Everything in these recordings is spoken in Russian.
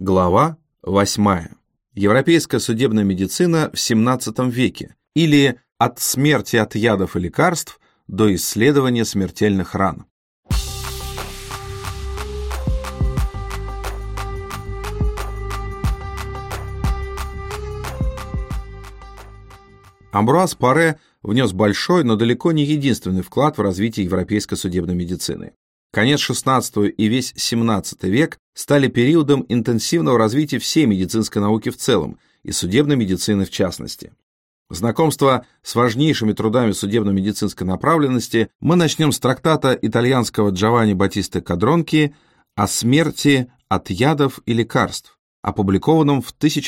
Глава 8. Европейская судебная медицина в XVII веке, или «От смерти от ядов и лекарств до исследования смертельных ран». Амбруаз Паре внес большой, но далеко не единственный вклад в развитие европейской судебной медицины. Конец XVI и весь XVII век стали периодом интенсивного развития всей медицинской науки в целом и судебной медицины в частности. Знакомство с важнейшими трудами судебно-медицинской направленности мы начнем с трактата итальянского Джованни Баттисты Кадронки «О смерти от ядов и лекарств», опубликованном в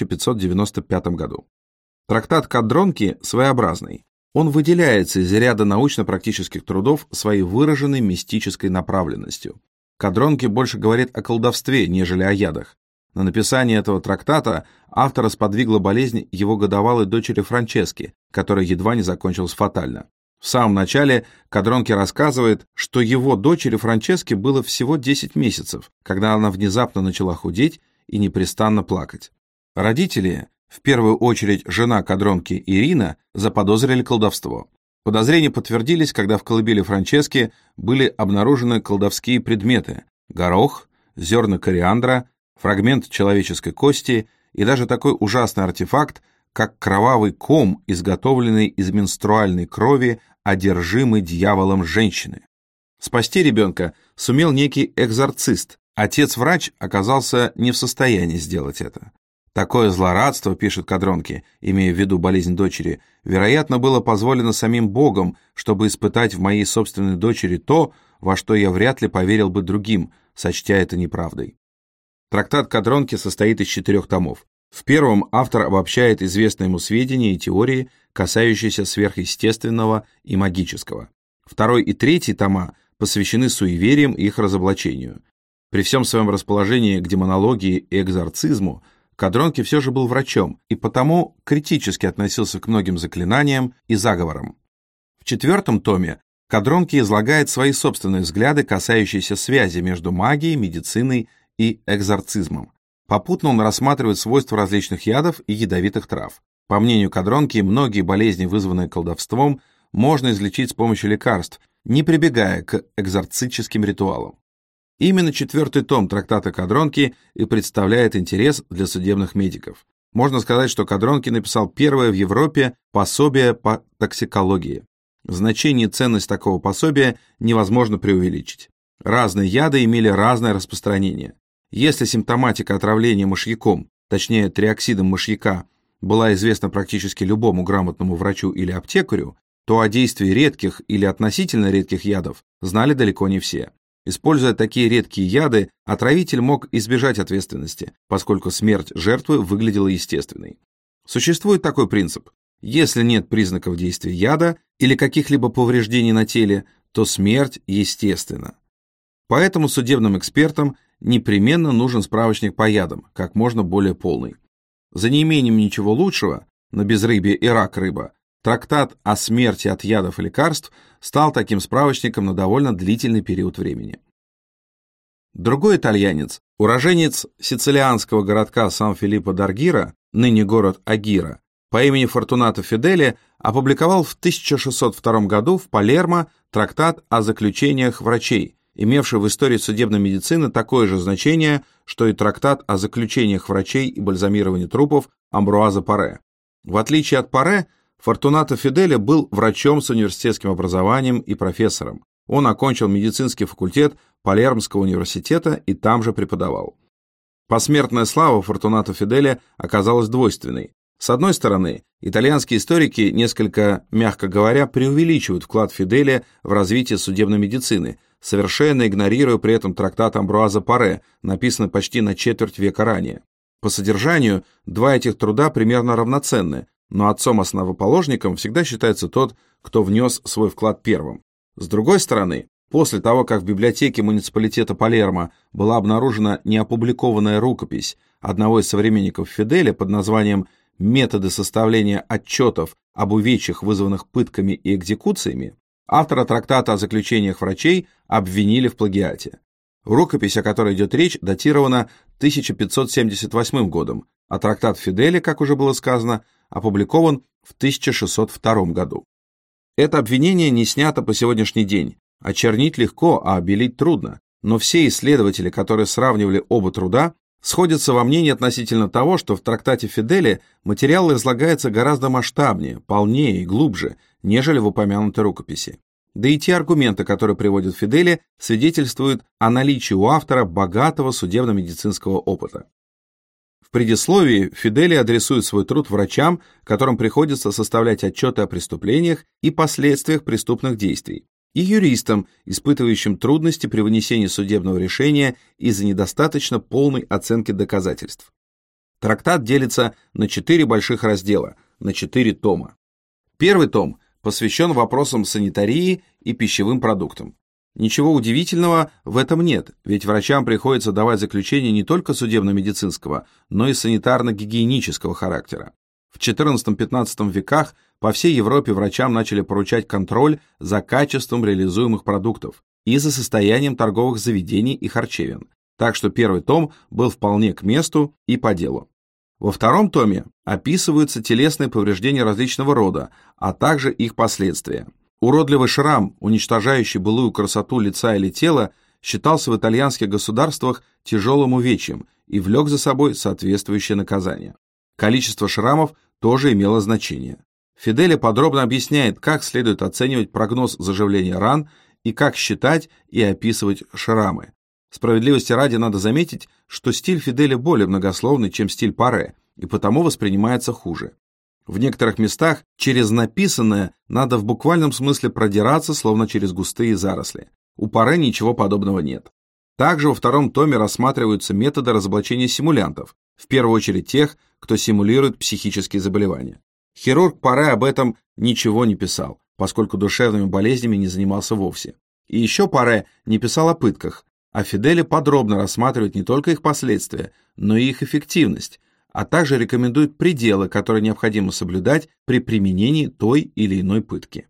1595 году. Трактат Кадронки своеобразный. Он выделяется из ряда научно-практических трудов своей выраженной мистической направленностью. Кадронки больше говорит о колдовстве, нежели о ядах. На написание этого трактата автора сподвигла болезнь его годовалой дочери Франчески, которая едва не закончилась фатально. В самом начале Кадронки рассказывает, что его дочери Франчески было всего 10 месяцев, когда она внезапно начала худеть и непрестанно плакать. Родители, в первую очередь жена Кадронки Ирина, заподозрили колдовство. Подозрения подтвердились, когда в колыбели Франчески были обнаружены колдовские предметы: горох, зерна кориандра, фрагмент человеческой кости и даже такой ужасный артефакт, как кровавый ком, изготовленный из менструальной крови, одержимый дьяволом женщины. Спасти ребенка сумел некий экзорцист. Отец-врач оказался не в состоянии сделать это. Такое злорадство, пишет Кадронки, имея в виду болезнь дочери, вероятно, было позволено самим Богом, чтобы испытать в моей собственной дочери то, во что я вряд ли поверил бы другим, сочтя это неправдой. Трактат Кадронки состоит из 4 томов. В первом автор обобщает известные ему сведения и теории, касающиеся сверхъестественного и магического. Второй и третий тома посвящены суевериям и их разоблачению. При всем своем расположении к демонологии и экзорцизму Кадронки все же был врачом и потому критически относился к многим заклинаниям и заговорам. В 4 томе Кадронки излагает свои собственные взгляды, касающиеся связи между магией, медициной и экзорцизмом. Попутно он рассматривает свойства различных ядов и ядовитых трав. По мнению Кадронки, многие болезни, вызванные колдовством, можно излечить с помощью лекарств, не прибегая к экзорцическим ритуалам. Именно 4 том трактата Кадронки и представляет интерес для судебных медиков. Можно сказать, что Кадронки написал первое в Европе пособие по токсикологии. Значение и ценность такого пособия невозможно преувеличить. Разные яды имели разное распространение. Если симптоматика отравления мышьяком, точнее триоксидом мышьяка, была известна практически любому грамотному врачу или аптекарю, то о действии редких или относительно редких ядов знали далеко не все. Используя такие редкие яды, отравитель мог избежать ответственности, поскольку смерть жертвы выглядела естественной. Существует такой принцип: если нет признаков действия яда или каких-либо повреждений на теле, то смерть естественна. Поэтому судебным экспертам непременно нужен справочник по ядам, как можно более полный. За неимением ничего лучшего, на безрыбье и рак рыба, трактат «О смерти от ядов и лекарств» стал таким справочником на довольно длительный период времени. Другой итальянец, уроженец сицилианского городка Сан-Филиппо-д'Аргира, ныне город Агира, по имени Фортунато Фиделе, опубликовал в 1602 году в Палермо трактат о заключениях врачей, имевший в истории судебной медицины такое же значение, что и трактат о заключениях врачей и бальзамировании трупов Амбруаза Паре. В отличие от Паре, Фортунато Фиделе был врачом с университетским образованием и профессором. Он окончил медицинский факультет Палермского университета и там же преподавал. Посмертная слава Фортунато Фиделе оказалась двойственной. С одной стороны, итальянские историки, несколько, мягко говоря, преувеличивают вклад Фиделе в развитие судебной медицины, совершенно игнорируя при этом трактат Амбруаза Паре, написанный почти на четверть века ранее. По содержанию, два этих труда примерно равноценны, но отцом-основоположником всегда считается тот, кто внес свой вклад первым. С другой стороны, после того, как в библиотеке муниципалитета Палермо была обнаружена неопубликованная рукопись одного из современников Фиделе под названием «Методы составления отчетов об увечьях, вызванных пытками и экзекуциями», автора трактата о заключениях врачей обвинили в плагиате. Рукопись, о которой идет речь, датирована 1578 годом, а трактат Фиделе, как уже было сказано, опубликован в 1602 году. Это обвинение не снято по сегодняшний день. Очернить легко, а обелить трудно. Но все исследователи, которые сравнивали оба труда, сходятся во мнении относительно того, что в трактате Фиделе материал излагается гораздо масштабнее, полнее и глубже, нежели в упомянутой рукописи. Да и те аргументы, которые приводит Фиделе, свидетельствуют о наличии у автора богатого судебно-медицинского опыта. В предисловии Фиделе адресует свой труд врачам, которым приходится составлять отчеты о преступлениях и последствиях преступных действий, и юристам, испытывающим трудности при вынесении судебного решения из-за недостаточно полной оценки доказательств. Трактат делится на 4 больших раздела, на 4 тома. Первый том посвящен вопросам санитарии и пищевым продуктам. Ничего удивительного в этом нет, ведь врачам приходится давать заключения не только судебно-медицинского, но и санитарно-гигиенического характера. В XIV-XV веках по всей Европе врачам начали поручать контроль за качеством реализуемых продуктов и за состоянием торговых заведений и харчевин, так что первый том был вполне к месту и по делу. Во втором томе описываются телесные повреждения различного рода, а также их последствия. Уродливый шрам, уничтожающий былую красоту лица или тела, считался в итальянских государствах тяжелым увечьем и влек за собой соответствующее наказание. Количество шрамов тоже имело значение. Фиделе подробно объясняет, как следует оценивать прогноз заживления ран и как считать и описывать шрамы. Справедливости ради надо заметить, что стиль Фиделе более многословный, чем стиль Паре, и потому воспринимается хуже. В некоторых местах через написанное надо в буквальном смысле продираться, словно через густые заросли. У Паре ничего подобного нет. Также во втором томе рассматриваются методы разоблачения симулянтов, в первую очередь тех, кто симулирует психические заболевания. Хирург Паре об этом ничего не писал, поскольку душевными болезнями не занимался вовсе. И еще Паре не писал о пытках, а Фиделе подробно рассматривает не только их последствия, но и их эффективность, а также рекомендует пределы, которые необходимо соблюдать при применении той или иной пытки.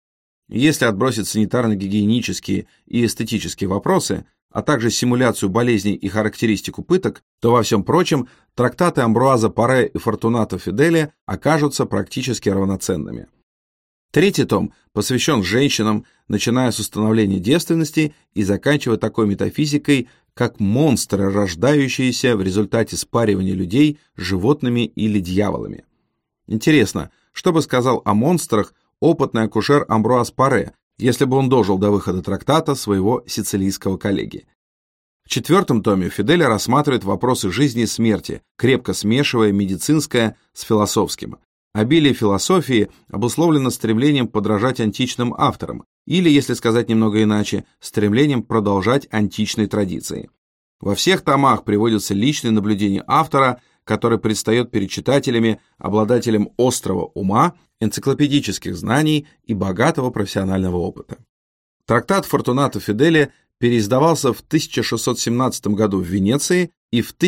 Если отбросить санитарно-гигиенические и эстетические вопросы, а также симуляцию болезней и характеристику пыток, то во всем прочем трактаты Амбруаза Паре и Фортунато Фиделе окажутся практически равноценными. Третий том посвящен женщинам, начиная с установления девственности и заканчивая такой метафизикой, как монстры, рождающиеся в результате спаривания людей с животными или дьяволами. Интересно, что бы сказал о монстрах опытный акушер Амбруаз Паре, если бы он дожил до выхода трактата своего сицилийского коллеги. В четвертом томе Фиделе рассматривает вопросы жизни и смерти, крепко смешивая медицинское с философским. Обилие философии обусловлено стремлением подражать античным авторам, или, если сказать немного иначе, стремлением продолжать античные традиции. Во всех томах приводятся личные наблюдения автора, который предстает перед читателями обладателем острого ума, энциклопедических знаний и богатого профессионального опыта. Трактат Фортунато Фиделе переиздавался в 1617 году в Венеции и в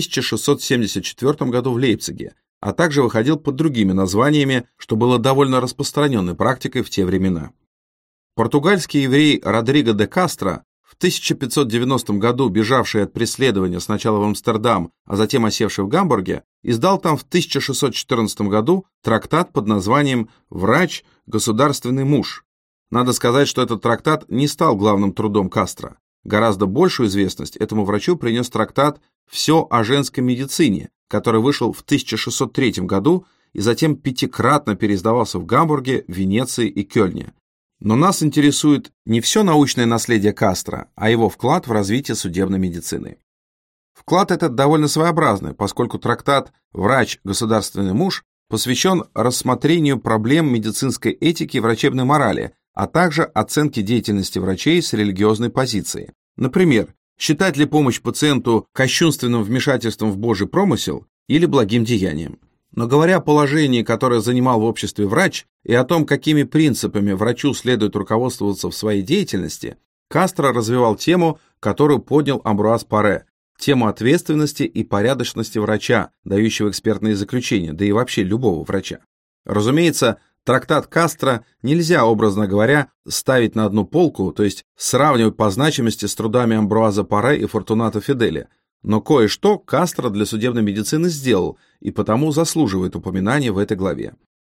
1674 году в Лейпциге, а также выходил под другими названиями, что было довольно распространенной практикой в те времена. Португальский еврей Родриго де Кастро, в 1590 году бежавший от преследования сначала в Амстердам, а затем осевший в Гамбурге, издал там в 1614 году трактат под названием «Врач, государственный муж». Надо сказать, что этот трактат не стал главным трудом Кастро. Гораздо большую известность этому врачу принес трактат «Все о женской медицине», который вышел в 1603 году и затем 5-кратно переиздавался в Гамбурге, Венеции и Кёльне. Но нас интересует не все научное наследие Кастро, а его вклад в развитие судебной медицины. Вклад этот довольно своеобразный, поскольку трактат «Врач, государственный муж» посвящен рассмотрению проблем медицинской этики и врачебной морали, а также оценке деятельности врачей с религиозной позиции. Например, считать ли помощь пациенту кощунственным вмешательством в Божий промысел или благим деянием. Но говоря о положении, которое занимал в обществе врач, и о том, какими принципами врачу следует руководствоваться в своей деятельности, Кастро развивал тему, которую поднял Амбруаз Паре, тему ответственности и порядочности врача, дающего экспертные заключения, да и вообще любого врача. Разумеется, Трактат Кастро нельзя, образно говоря, ставить на одну полку, то есть сравнивать по значимости с трудами Амбруазо Паре и Фортунато Фиделя, но кое-что Кастро для судебной медицины сделал и потому заслуживает упоминания в этой главе.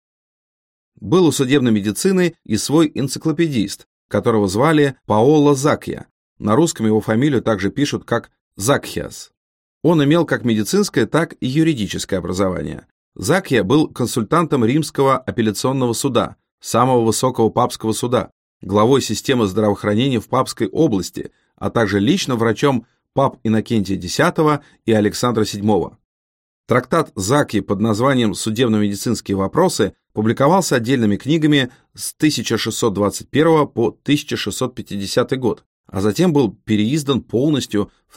Был у судебной медицины и свой энциклопедист, которого звали Паоло Закья. На русском его фамилию также пишут как Закхиас. Он имел как медицинское, так и юридическое образование. Закья был консультантом Римского апелляционного суда, самого высокого папского суда, главой системы здравоохранения в Папской области, а также лично врачом пап Иннокентия X и Александра VII. Трактат Закьи под названием «Судебно-медицинские вопросы» публиковался отдельными книгами с 1621 по 1650 год, а затем был переиздан полностью в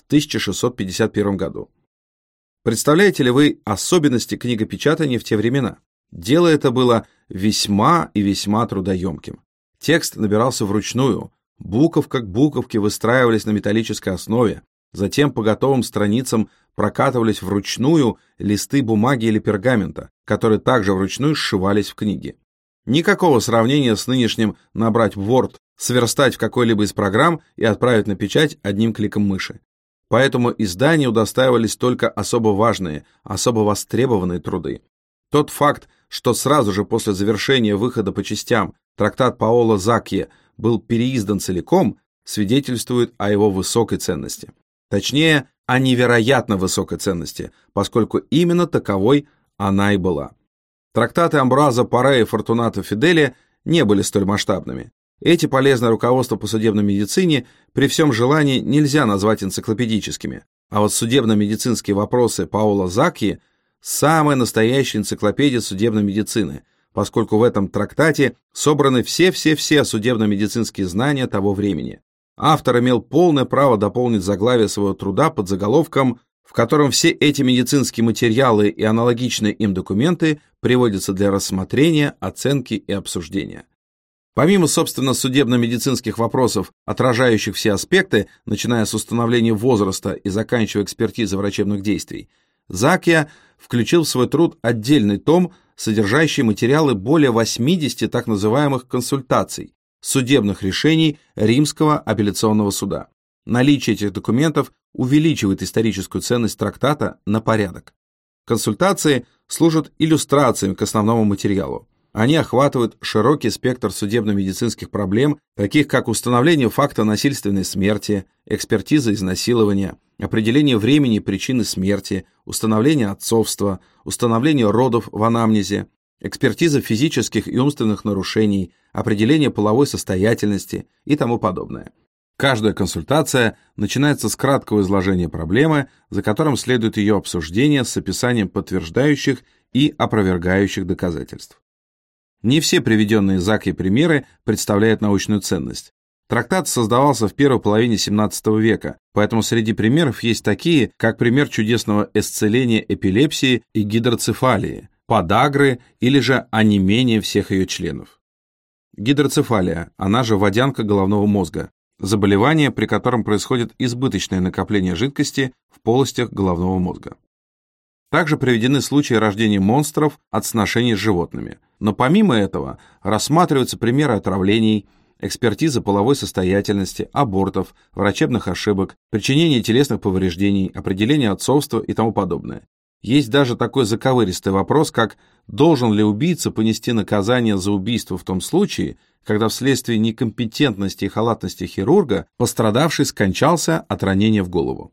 1651 году. Представляете ли вы особенности книгопечатания в те времена? Дело это было весьма и весьма трудоемким. Текст набирался вручную, буковка к буковке выстраивались на металлической основе, затем по готовым страницам прокатывались вручную листы бумаги или пергамента, которые также вручную сшивались в книги. Никакого сравнения с нынешним набрать в Word, сверстать в какой-либо из программ и отправить на печать одним кликом мыши. Поэтому издания удостаивались только особо важные, особо востребованные труды. Тот факт, что сразу же после завершения выхода по частям трактат Паоло Закьи был переиздан целиком, свидетельствует о его высокой ценности. Точнее, о невероятно высокой ценности, поскольку именно таковой она и была. Трактаты Амбруазо Паре и Фортунато Фиделя не были столь масштабными. Эти полезные руководства по судебной медицине при всем желании нельзя назвать энциклопедическими, а вот судебно-медицинские вопросы Паоло Закьи – самая настоящая энциклопедия судебной медицины, поскольку в этом трактате собраны все судебно-медицинские знания того времени. Автор имел полное право дополнить заглавие своего труда под заголовком, в котором все эти медицинские материалы и аналогичные им документы приводятся для рассмотрения, оценки и обсуждения. Помимо, собственно, судебно-медицинских вопросов, отражающих все аспекты, начиная с установления возраста и заканчивая экспертизой врачебных действий, Закья включил в свой труд отдельный том, содержащий материалы более 80 так называемых консультаций, судебных решений Римского апелляционного суда. Наличие этих документов увеличивает историческую ценность трактата на порядок. Консультации служат иллюстрациями к основному материалу. Они охватывают широкий спектр судебно-медицинских проблем, таких как установление факта насильственной смерти, экспертиза изнасилования, определение времени и причины смерти, установление отцовства, установление родов в анамнезе, экспертиза физических и умственных нарушений, определение половой состоятельности и тому подобное. Каждая консультация начинается с краткого изложения проблемы, за которым следует ее обсуждение с описанием подтверждающих и опровергающих доказательств. Не все приведенные Закьей примеры представляют научную ценность. Трактат создавался в первой половине XVII века, поэтому среди примеров есть такие, как пример чудесного исцеления эпилепсии и гидроцефалии, подагры или же онемения всех ее членов. Гидроцефалия, она же водянка головного мозга, заболевание, при котором происходит избыточное накопление жидкости в полостях головного мозга. Также приведены случаи рождения монстров от сношений с животными. Но помимо этого рассматриваются примеры отравлений, экспертиза половой состоятельности, абортов, врачебных ошибок, причинения телесных повреждений, определения отцовства и тому подобное. Есть даже такой заковыристый вопрос, как должен ли убийца понести наказание за убийство в том случае, когда вследствие некомпетентности и халатности хирурга пострадавший скончался от ранения в голову.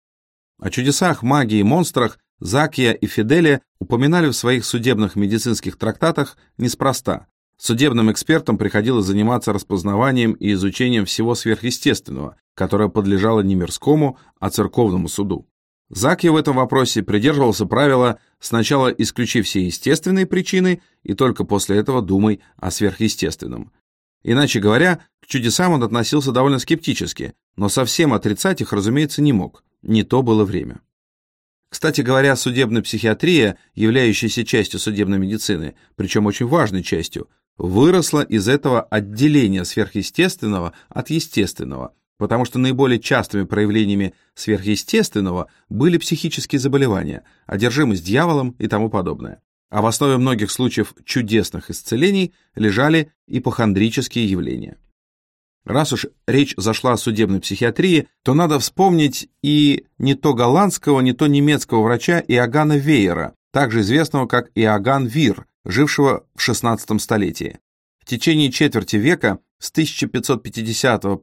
О чудесах магии и монстрах Закья и Фиделя упоминали в своих судебных медицинских трактатах неспроста. Судебным экспертам приходилось заниматься распознаванием и изучением всего сверхъестественного, которое подлежало не мирскому, а церковному суду. Закья в этом вопросе придерживался правила «сначала исключи все естественные причины и только после этого думай о сверхъестественном». Иначе говоря, к чудесам он относился довольно скептически, но совсем отрицать их, разумеется, не мог. Не то было время. Кстати говоря, судебная психиатрия, являющаяся частью судебной медицины, причем очень важной частью, выросла из этого отделения сверхъестественного от естественного, потому что наиболее частыми проявлениями сверхъестественного были психические заболевания, одержимость дьяволом и тому подобное. а в основе многих случаев чудесных исцелений лежали ипохондрические явления. Раз уж речь зашла о судебной психиатрии, то надо вспомнить и не то голландского, не то немецкого врача Иоганна Вейера, также известного как Иоганн Вир, жившего в XVI столетии. В течение четверти века, с 1550 по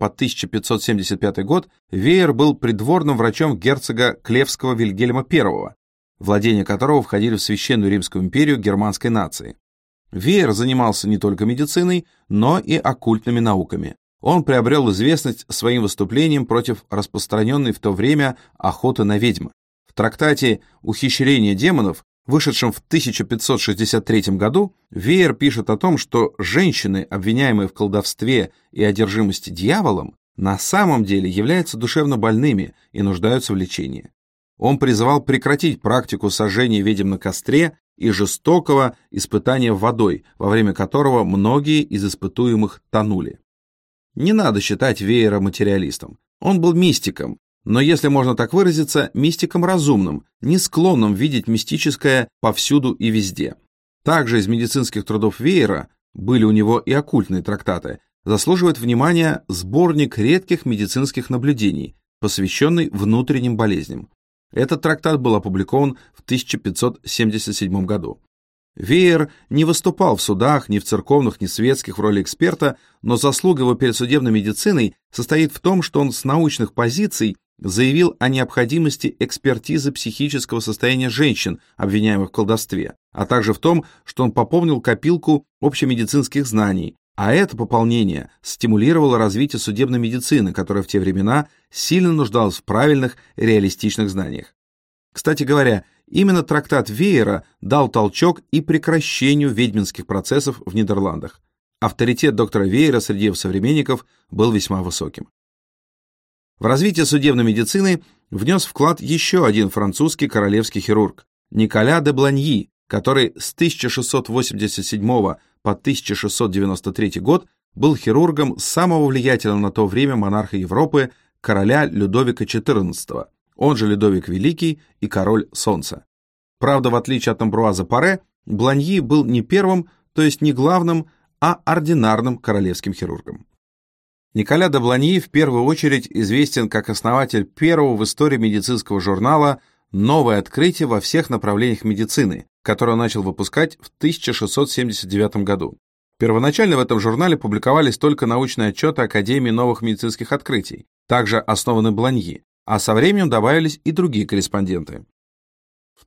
1575 год, Вейер был придворным врачом герцога Клевского Вильгельма I, владения которого входили в Священную Римскую империю германской нации. Вейер занимался не только медициной, но и оккультными науками. Он приобрел известность своим выступлением против распространенной в то время охоты на ведьм. В трактате «Ухищрение демонов», вышедшем в 1563 году, Вейер пишет о том, что женщины, обвиняемые в колдовстве и одержимости дьяволом, на самом деле являются душевно больными и нуждаются в лечении. Он призывал прекратить практику сожжения ведьм на костре и жестокого испытания водой, во время которого многие из испытуемых тонули. Не надо считать Вейера материалистом. Он был мистиком, но, если можно так выразиться, мистиком разумным, не склонным видеть мистическое повсюду и везде. Также из медицинских трудов Вейера, были у него и оккультные трактаты, заслуживает внимания сборник редких медицинских наблюдений, посвященный внутренним болезням. Этот трактат был опубликован в 1577 году. Вейер не выступал в судах, ни в церковных, ни светских в роли эксперта, но заслуга его перед судебной медициной состоит в том, что он с научных позиций заявил о необходимости экспертизы психического состояния женщин, обвиняемых в колдовстве, а также в том, что он пополнил копилку общемедицинских знаний, а это пополнение стимулировало развитие судебной медицины, которая в те времена сильно нуждалась в правильных реалистичных знаниях. Кстати говоря, именно трактат Вейера дал толчок и прекращению ведьминских процессов в Нидерландах. Авторитет доктора Вейера среди его современников был весьма высоким. В развитие судебной медицины внес вклад еще один французский королевский хирург Николя де Бланьи, который с 1687 по 1693 год был хирургом самого влиятельного на то время монарха Европы, короля Людовика XIV, он же Людовик Великий и король Солнца. Правда, в отличие от Амбруаза Паре, Бланьи был не первым, то есть не главным, а ординарным королевским хирургом. Николя де Бланьи в первую очередь известен как основатель первого в истории медицинского журнала «Новое открытие во всех направлениях медицины», который он начал выпускать в 1679 году. Первоначально в этом журнале публиковались только научные отчеты Академии новых медицинских открытий, также основанной Бланьи, а со временем добавились и другие корреспонденты. В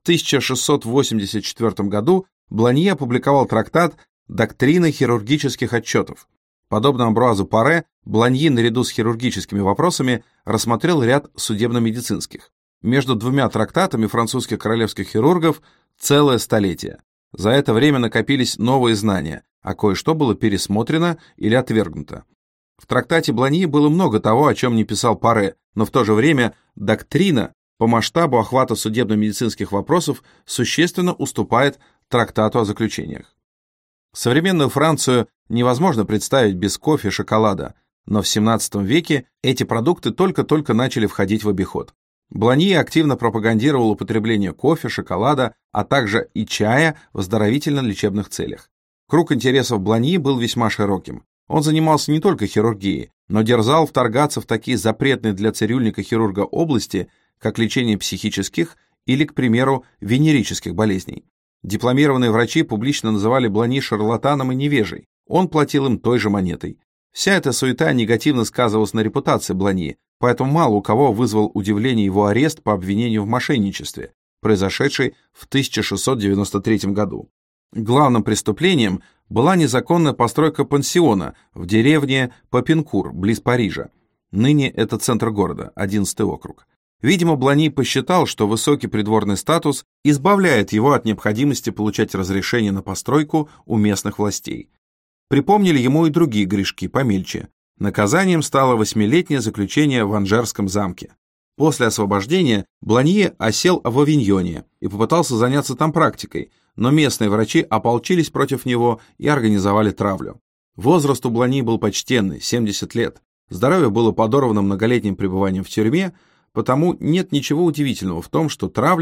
1684 году Бланьи опубликовал трактат «Доктрина хирургических отчетов». Подобно Амбруазу Паре, Бланьи наряду с хирургическими вопросами рассмотрел ряд судебно-медицинских. Между двумя трактатами французских королевских хирургов целое столетие. За это время накопились новые знания, а кое-что было пересмотрено или отвергнуто. В трактате Бланьи было много того, о чем не писал Паре, но в то же время доктрина по масштабу охвата судебно-медицинских вопросов существенно уступает трактату о заключениях. Современную Францию невозможно представить без кофе и шоколада, но в XVII веке эти продукты только-только начали входить в обиход. Бланьи активно пропагандировал употребление кофе, шоколада, а также и чая в оздоровительно-лечебных целях. Круг интересов Бланьи был весьма широким. Он занимался не только хирургией, но дерзал вторгаться в такие запретные для цирюльника-хирурга области, как лечение психических или, к примеру, венерических болезней. Дипломированные врачи публично называли Бланьи шарлатаном и невежей. Он платил им той же монетой. Вся эта суета негативно сказывалась на репутации Бланьи, поэтому мало у кого вызвал удивление его арест по обвинению в мошенничестве, произошедший в 1693 году. Главным преступлением была незаконная постройка пансиона в деревне Попинкур, близ Парижа. Ныне это центр города, 11-й округ. Видимо, Бланьи посчитал, что высокий придворный статус избавляет его от необходимости получать разрешение на постройку у местных властей. Припомнили ему и другие грешки, помельче. Наказанием стало 8-летнее заключение в Анжерском замке. После освобождения Бланьи осел в Авиньоне и попытался заняться там практикой, но местные врачи ополчились против него и организовали травлю. Возраст у Бланьи был почтенный, 70 лет. Здоровье было подорвано многолетним пребыванием в тюрьме, потому нет ничего удивительного в том, что травля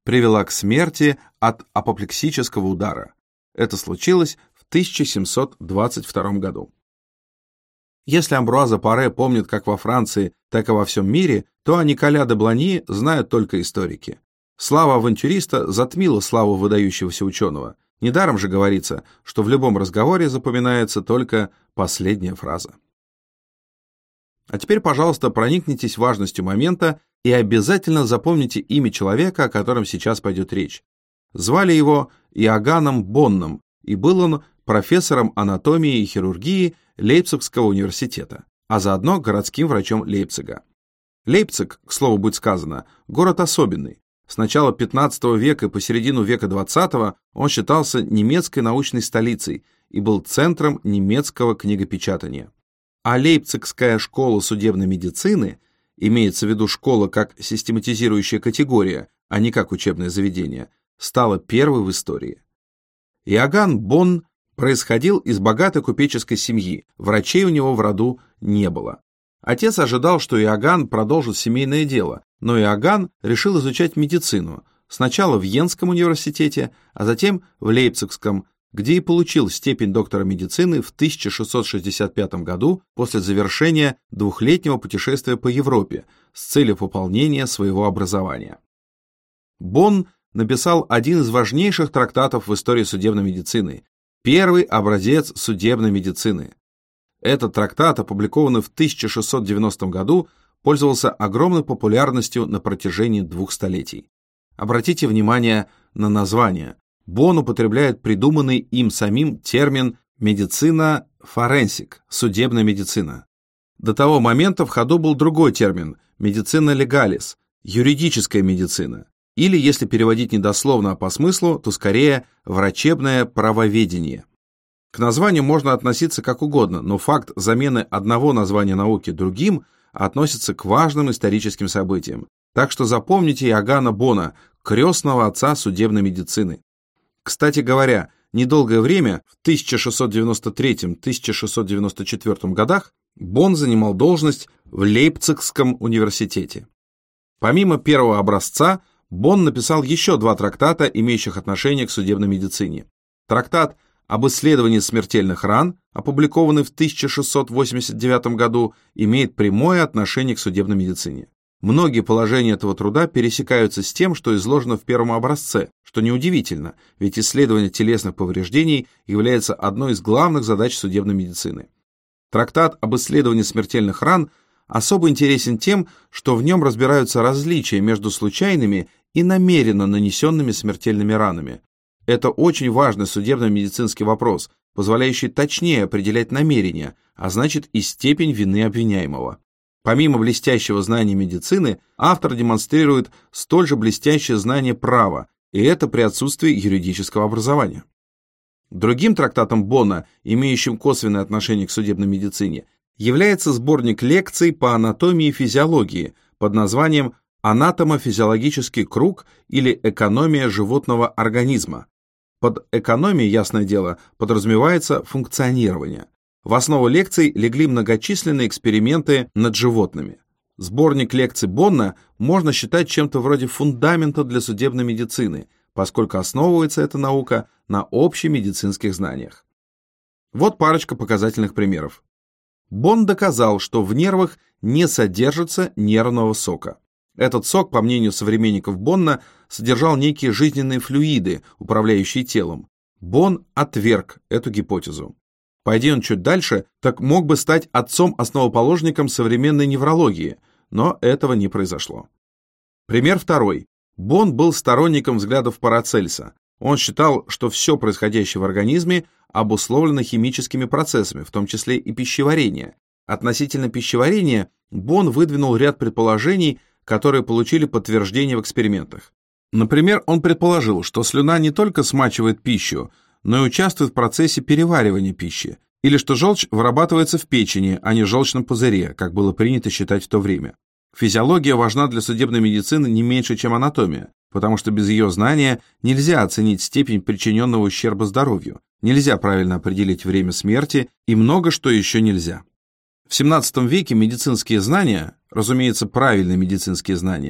привела к смерти от апоплексического удара. Это случилось в 1722 году. Если Амбруаза Паре помнит как во Франции, так и во всем мире, то о Николя де Бланьи знают только историки. Слава авантюриста затмила славу выдающегося ученого. Недаром же говорится, что в любом разговоре запоминается только последняя фраза. А теперь, пожалуйста, проникнитесь важностью момента и обязательно запомните имя человека, о котором сейчас пойдет речь. Звали его Иоганном Бонном, и был он профессором анатомии и хирургии Лейпцигского университета, а заодно городским врачом Лейпцига. Лейпциг, к слову быть сказано, город особенный. С начала XV века и по середину века XX он считался немецкой научной столицей и был центром немецкого книгопечатания. А Лейпцигская школа судебной медицины, имеется в виду школа как систематизирующая категория, а не как учебное заведение, стала первой в истории. Иоганн Бонн происходил из богатой купеческой семьи, врачей у него в роду не было. Отец ожидал, что Иоганн продолжит семейное дело, но Иоганн решил изучать медицину, сначала в Йенском университете, а затем в Лейпцигском, где и получил степень доктора медицины в 1665 году после завершения двухлетнего путешествия по Европе с целью пополнения своего образования. Бонн написал один из важнейших трактатов в истории судебной медицины, первый образец судебной медицины. Этот трактат, опубликованный в 1690 году, пользовался огромной популярностью на протяжении 2 столетий. Обратите внимание на название. Бонн употребляет придуманный им самим термин «медицина форенсик» – судебная медицина. До того момента в ходу был другой термин – медицина легалис – юридическая медицина. Или, если переводить недословно, а по смыслу, то скорее врачебное правоведение. К названию можно относиться как угодно, но факт замены одного названия науки другим относится к важным историческим событиям. Так что запомните Иоганна Бонна, крестного отца судебной медицины. Кстати говоря, недолгое время, в 1693-1694 годах, Бонн занимал должность в Лейпцигском университете. Помимо первого образца, Бонн написал еще 2 трактата, имеющих отношение к судебной медицине. Трактат об исследовании смертельных ран, опубликованный в 1689 году, имеет прямое отношение к судебной медицине. Многие положения этого труда пересекаются с тем, что изложено в первом образце, что неудивительно, ведь исследование телесных повреждений является одной из главных задач судебной медицины. Трактат об исследовании смертельных ран особо интересен тем, что в нем разбираются различия между случайными и намеренно нанесенными смертельными ранами. Это очень важный судебно-медицинский вопрос, позволяющий точнее определять намерения, а значит и степень вины обвиняемого. Помимо блестящего знания медицины, автор демонстрирует столь же блестящее знание права, и это при отсутствии юридического образования. Другим трактатом Бонна, имеющим косвенное отношение к судебной медицине, является сборник лекций по анатомии и физиологии под названием «Анатомо-физиологический круг» или «Экономия животного организма». Под экономией, ясное дело, подразумевается функционирование. В основу лекций легли многочисленные эксперименты над животными. Сборник лекций Бонна можно считать чем-то вроде фундамента для судебной медицины, поскольку основывается эта наука на общемедицинских знаниях. Вот парочка показательных примеров. Бонн доказал, что в нервах не содержится нервного сока. Этот сок, по мнению современников Бонна, содержал некие жизненные флюиды, управляющие телом. Бонн отверг эту гипотезу. Пойди он чуть дальше, так мог бы стать отцом-основоположником современной неврологии, но этого не произошло. Пример второй. Бонн был сторонником взглядов Парацельса. Он считал, что все происходящее в организме обусловлено химическими процессами, в том числе и пищеварение. Относительно пищеварения Бонн выдвинул ряд предположений, которые получили подтверждение в экспериментах. Например, он предположил, что слюна не только смачивает пищу, но и участвует в процессе переваривания пищи, или что желчь вырабатывается в печени, а не в желчном пузыре, как было принято считать в то время. Физиология важна для судебной медицины не меньше, чем анатомия, потому что без ее знания нельзя оценить степень причиненного ущерба здоровью, нельзя правильно определить время смерти и много что еще нельзя. В XVII веке медицинские знания, разумеется, правильные медицинские знания,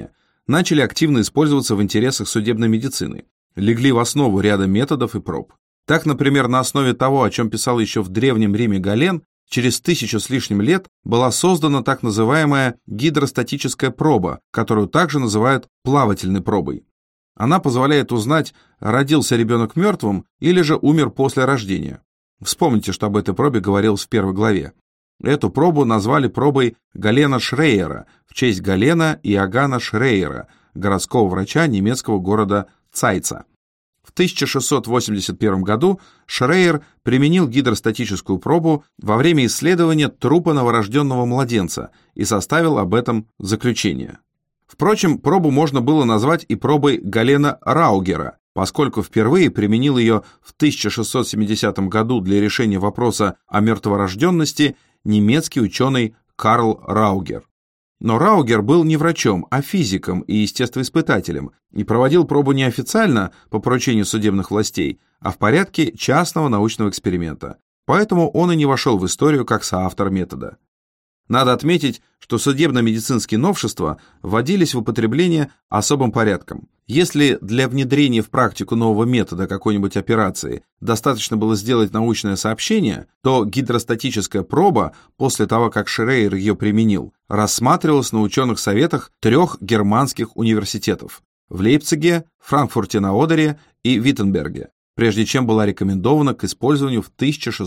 начали активно использоваться в интересах судебной медицины, легли в основу ряда методов и проб. Так, например, на основе того, о чем писал еще в Древнем Риме Гален, через 1000 с лишним лет была создана так называемая гидростатическая проба, которую также называют плавательной пробой. Она позволяет узнать, родился ребенок мертвым или же умер после рождения. Вспомните, что об этой пробе говорилось в первой главе. Эту пробу назвали пробой Галена Шрейера в честь Галена Иоганна Шрейера, городского врача немецкого города Цайца. В 1681 году Шрейер применил гидростатическую пробу во время исследования трупа новорожденного младенца и составил об этом заключение. Впрочем, пробу можно было назвать и пробой Галена Раугера, поскольку впервые применил ее в 1670 году для решения вопроса о мертворожденности немецкий ученый Карл Раугер. Но Раугер был не врачом, а физиком и естествоиспытателем и проводил пробу не официально по поручению судебных властей, а в порядке частного научного эксперимента. Поэтому он и не вошел в историю как соавтор метода. Надо отметить, что судебно-медицинские новшества вводились в употребление особым порядком. Если для внедрения в практику нового метода какой-нибудь операции достаточно было сделать научное сообщение, то гидростатическая проба, после того, как Шрейер ее применил, рассматривалась на ученых советах 3 германских университетов – в Лейпциге, Франкфурте на Одере и Виттенберге, прежде чем была рекомендована к использованию в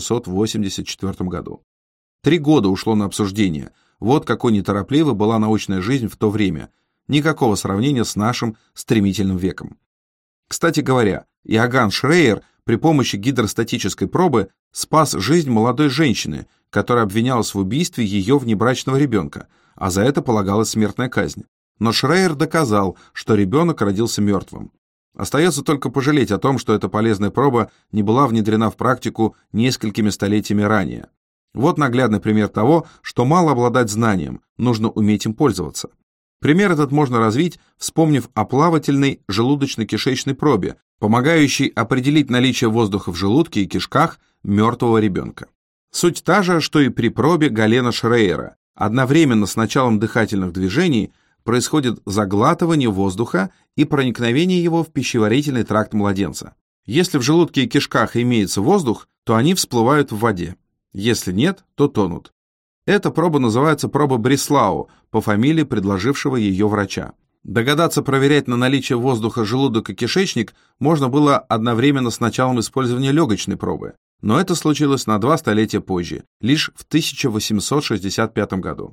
1684 году. 3 года ушло на обсуждение. Вот какой неторопливой была научная жизнь в то время. Никакого сравнения с нашим стремительным веком. Кстати говоря, Иоганн Шрейер при помощи гидростатической пробы спас жизнь молодой женщины, которая обвинялась в убийстве ее внебрачного ребенка, а за это полагалась смертная казнь. Но Шрейер доказал, что ребенок родился мертвым. Остается только пожалеть о том, что эта полезная проба не была внедрена в практику несколькими столетиями ранее. Вот наглядный пример того, что мало обладать знанием, нужно уметь им пользоваться. Пример этот можно развить, вспомнив о плавательной желудочно-кишечной пробе, помогающей определить наличие воздуха в желудке и кишках мертвого ребенка. Суть та же, что и при пробе Галена Шрейера. Одновременно с началом дыхательных движений происходит заглатывание воздуха и проникновение его в пищеварительный тракт младенца. Если в желудке и кишках имеется воздух, то они всплывают в воде. Если нет, то тонут. Эта проба называется проба Бреслау, по фамилии предложившего ее врача. Догадаться проверять на наличие воздуха желудок и кишечник можно было одновременно с началом использования легочной пробы, но это случилось на 2 столетия позже, лишь в 1865 году.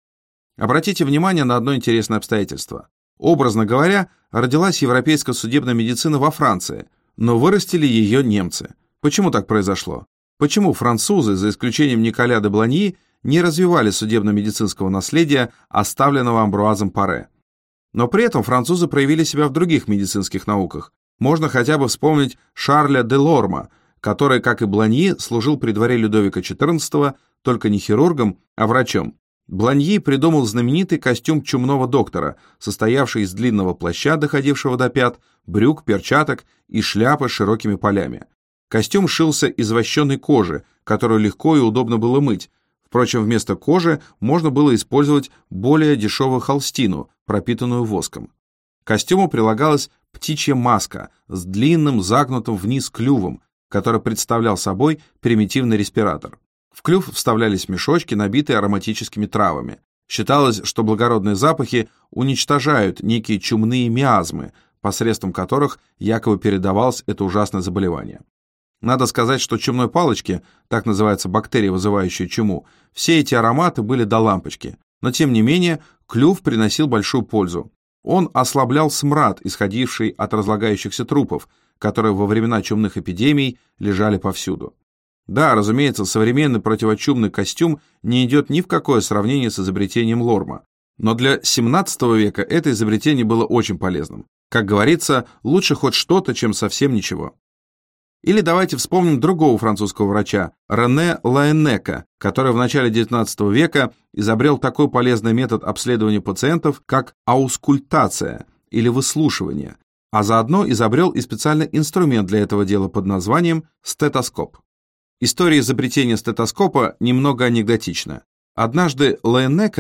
Обратите внимание на одно интересное обстоятельство. Образно говоря, родилась европейская судебная медицина во Франции, но вырастили ее немцы. Почему так произошло? Почему французы, за исключением Николя де Бланьи, не развивали судебно-медицинского наследия, оставленного Амбруазом Паре? Но при этом французы проявили себя в других медицинских науках. Можно хотя бы вспомнить Шарля де Лорма, который, как и Бланьи, служил при дворе Людовика XIV, только не хирургом, а врачом. Бланьи придумал знаменитый костюм чумного доктора, состоявший из длинного плаща, доходившего до пят, брюк, перчаток и шляпы с широкими полями. Костюм шился из вощеной кожи, которую легко и удобно было мыть. Впрочем, вместо кожи можно было использовать более дешевую холстину, пропитанную воском. К костюму прилагалась птичья маска с длинным загнутым вниз клювом, который представлял собой примитивный респиратор. В клюв вставлялись мешочки, набитые ароматическими травами. Считалось, что благородные запахи уничтожают некие чумные миазмы, посредством которых якобы передавалось это ужасное заболевание. Надо сказать, что чумной палочке, так называется бактерия, вызывающая чуму, все эти ароматы были до лампочки, но тем не менее клюв приносил большую пользу. Он ослаблял смрад, исходивший от разлагающихся трупов, которые во времена чумных эпидемий лежали повсюду. Да, разумеется, современный противочумный костюм не идет ни в какое сравнение с изобретением Лорма, но для XVII века это изобретение было очень полезным. Как говорится, лучше хоть что-то, чем совсем ничего. Или давайте вспомним другого французского врача, Рене Лаеннека, который в начале XIX века изобрел такой полезный метод обследования пациентов, как аускультация или выслушивание, а заодно изобрел и специальный инструмент для этого дела под названием стетоскоп. История изобретения стетоскопа немного анекдотична. Однажды Лаеннека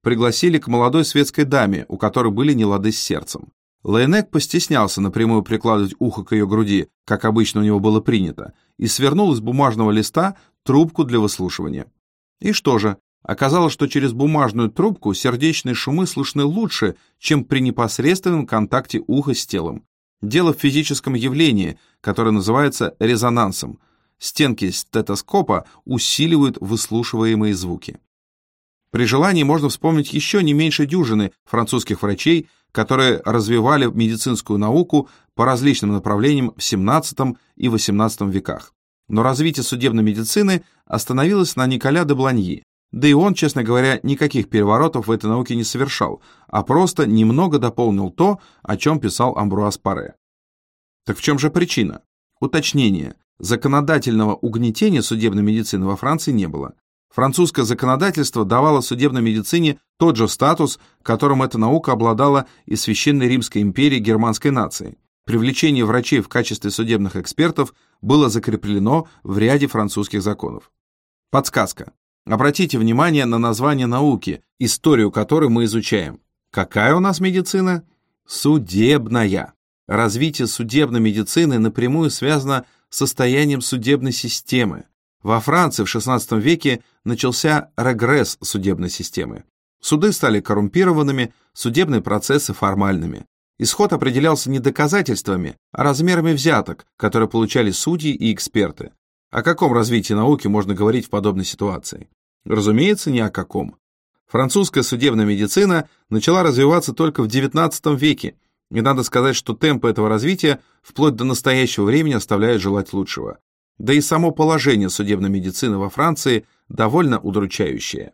пригласили к молодой светской даме, у которой были нелады с сердцем. Лайнек постеснялся напрямую прикладывать ухо к ее груди, как обычно у него было принято, и свернул из бумажного листа трубку для выслушивания. И что же? Оказалось, что через бумажную трубку сердечные шумы слышны лучше, чем при непосредственном контакте уха с телом. Дело в физическом явлении, которое называется резонансом. Стенки стетоскопа усиливают выслушиваемые звуки. При желании можно вспомнить еще не меньше дюжины французских врачей, которые развивали медицинскую науку по различным направлениям в XVII и XVIII веках. Но развитие судебной медицины остановилось на Николя де Бланьи, да и он, честно говоря, никаких переворотов в этой науке не совершал, а просто немного дополнил то, о чем писал Амбруаз Паре. Так в чем же причина? Уточнение. Законодательного угнетения судебной медицины во Франции не было. Французское законодательство давало судебной медицине тот же статус, которым эта наука обладала и Священной Римской империи германской нации. Привлечение врачей в качестве судебных экспертов было закреплено в ряде французских законов. Подсказка. Обратите внимание на название науки, историю которой мы изучаем. Какая у нас медицина? Судебная. Развитие судебной медицины напрямую связано с состоянием судебной системы. Во Франции в XVI веке начался регресс судебной системы. Суды стали коррумпированными, судебные процессы формальными. Исход определялся не доказательствами, а размерами взяток, которые получали судьи и эксперты. О каком развитии науки можно говорить в подобной ситуации? Разумеется, ни о каком. Французская судебная медицина начала развиваться только в XIX веке, и надо сказать, что темпы этого развития вплоть до настоящего времени оставляют желать лучшего. Да и само положение судебной медицины во Франции довольно удручающее.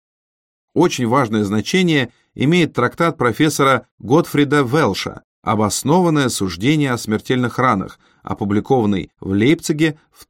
Очень важное значение имеет трактат профессора Готфрида Велша «Обоснованное суждение о смертельных ранах», опубликованный в Лейпциге в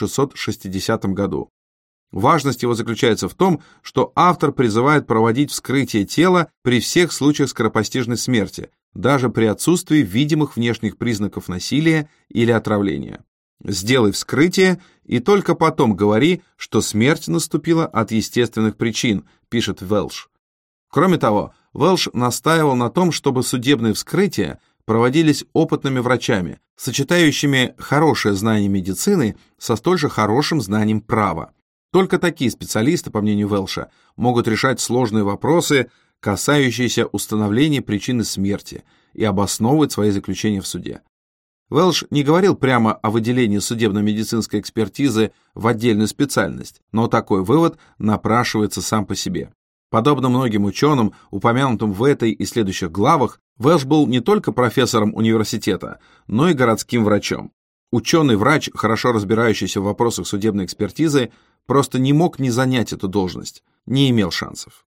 1660 году. Важность его заключается в том, что автор призывает проводить вскрытие тела при всех случаях скоропостижной смерти, даже при отсутствии видимых внешних признаков насилия или отравления. Сделай вскрытие и только потом говори, что смерть наступила от естественных причин, пишет Велш. Кроме того, Велш настаивал на том, чтобы судебные вскрытия проводились опытными врачами, сочетающими хорошее знание медицины со столь же хорошим знанием права. Только такие специалисты, по мнению Велша, могут решать сложные вопросы, касающиеся установления причины смерти, и обосновывать свои заключения в суде. Велш не говорил прямо о выделении судебно-медицинской экспертизы в отдельную специальность, но такой вывод напрашивается сам по себе. Подобно многим ученым, упомянутым в этой и следующих главах, Велш был не только профессором университета, но и городским врачом. Ученый-врач, хорошо разбирающийся в вопросах судебной экспертизы, просто не мог не занять эту должность, не имел шансов.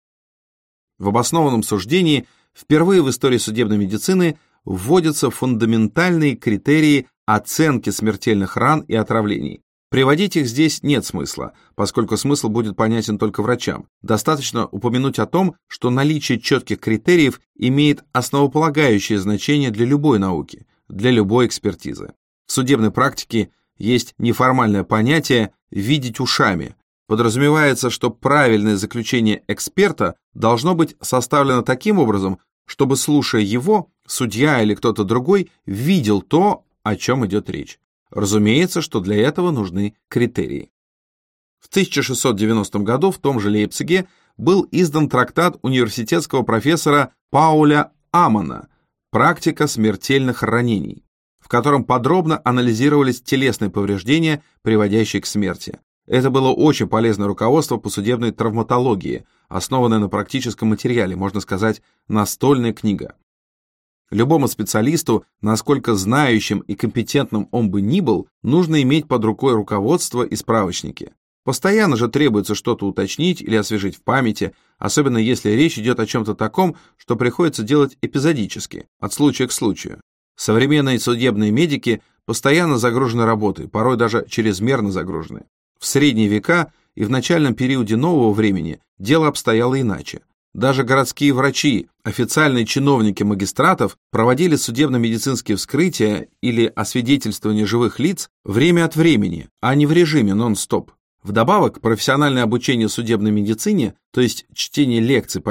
В обоснованном суждении впервые в истории судебной медицины вводятся фундаментальные критерии оценки смертельных ран и отравлений. Приводить их здесь нет смысла, поскольку смысл будет понятен только врачам. Достаточно упомянуть о том, что наличие четких критериев имеет основополагающее значение для любой науки, для любой экспертизы. В судебной практике есть неформальное понятие «видеть ушами». Подразумевается, что правильное заключение эксперта должно быть составлено таким образом, чтобы, слушая его, судья или кто-то другой видел то, о чем идет речь. Разумеется, что для этого нужны критерии. В 1690 году в том же Лейпциге был издан трактат университетского профессора Пауля Амона «Практика смертельных ранений», в котором подробно анализировались телесные повреждения, приводящие к смерти. Это было очень полезное руководство по судебной травматологии, основанное на практическом материале, можно сказать, настольная книга. Любому специалисту, насколько знающим и компетентным он бы ни был, нужно иметь под рукой руководство и справочники. Постоянно же требуется что-то уточнить или освежить в памяти, особенно если речь идет о чем-то таком, что приходится делать эпизодически, от случая к случаю. Современные судебные медики постоянно загружены работой, порой даже чрезмерно загружены. В средние века и в начальном периоде нового времени дело обстояло иначе. Даже городские врачи, официальные чиновники магистратов проводили судебно-медицинские вскрытия или освидетельствование живых лиц время от времени, а не в режиме нон-стоп. Вдобавок, профессиональное обучение судебной медицине, то есть чтение лекций по ней,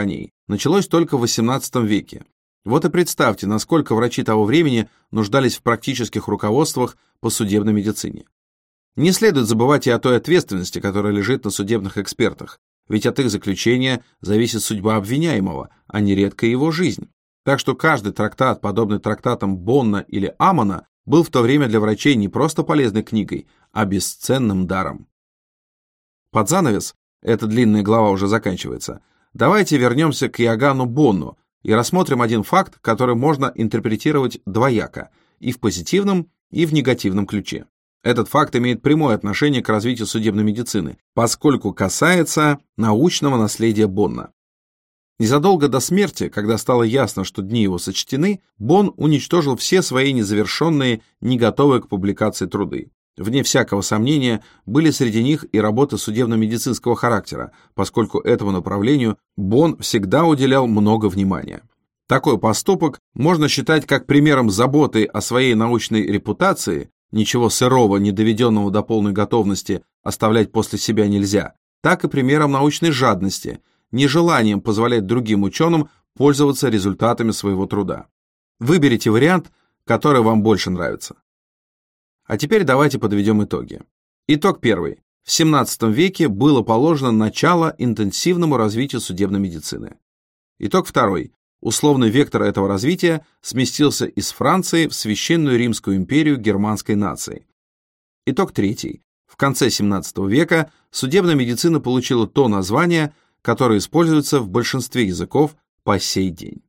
началось только в XVIII веке. Вот и представьте, насколько врачи того времени нуждались в практических руководствах по судебной медицине. Не следует забывать и о той ответственности, которая лежит на судебных экспертах, ведь от их заключения зависит судьба обвиняемого, а нередко и его жизнь. Так что каждый трактат, подобный трактатам Бонна или Амона, был в то время для врачей не просто полезной книгой, а бесценным даром. Под занавес, эта длинная глава уже заканчивается, давайте вернемся к Иоганну Бонну и рассмотрим один факт, который можно интерпретировать двояко, и в позитивном, и в негативном ключе. Этот факт имеет прямое отношение к развитию судебной медицины, поскольку касается научного наследия Бонна. Незадолго до смерти, когда стало ясно, что дни его сочтены, Бонн уничтожил все свои незавершенные, не готовые к публикации труды. Вне всякого сомнения, были среди них и работы судебно-медицинского характера, поскольку этому направлению Бонн всегда уделял много внимания. Такой поступок можно считать как примером заботы о своей научной репутации, ничего сырого, не доведенного до полной готовности, оставлять после себя нельзя, так и примером научной жадности, нежеланием позволять другим ученым пользоваться результатами своего труда. Выберите вариант, который вам больше нравится. А теперь давайте подведем итоги. Итог первый. В XVII веке было положено начало интенсивному развитию судебной медицины. Итог второй. Условный вектор этого развития сместился из Франции в Священную Римскую империю германской нации. Итог третий. В конце XVII века судебная медицина получила то название, которое используется в большинстве языков по сей день.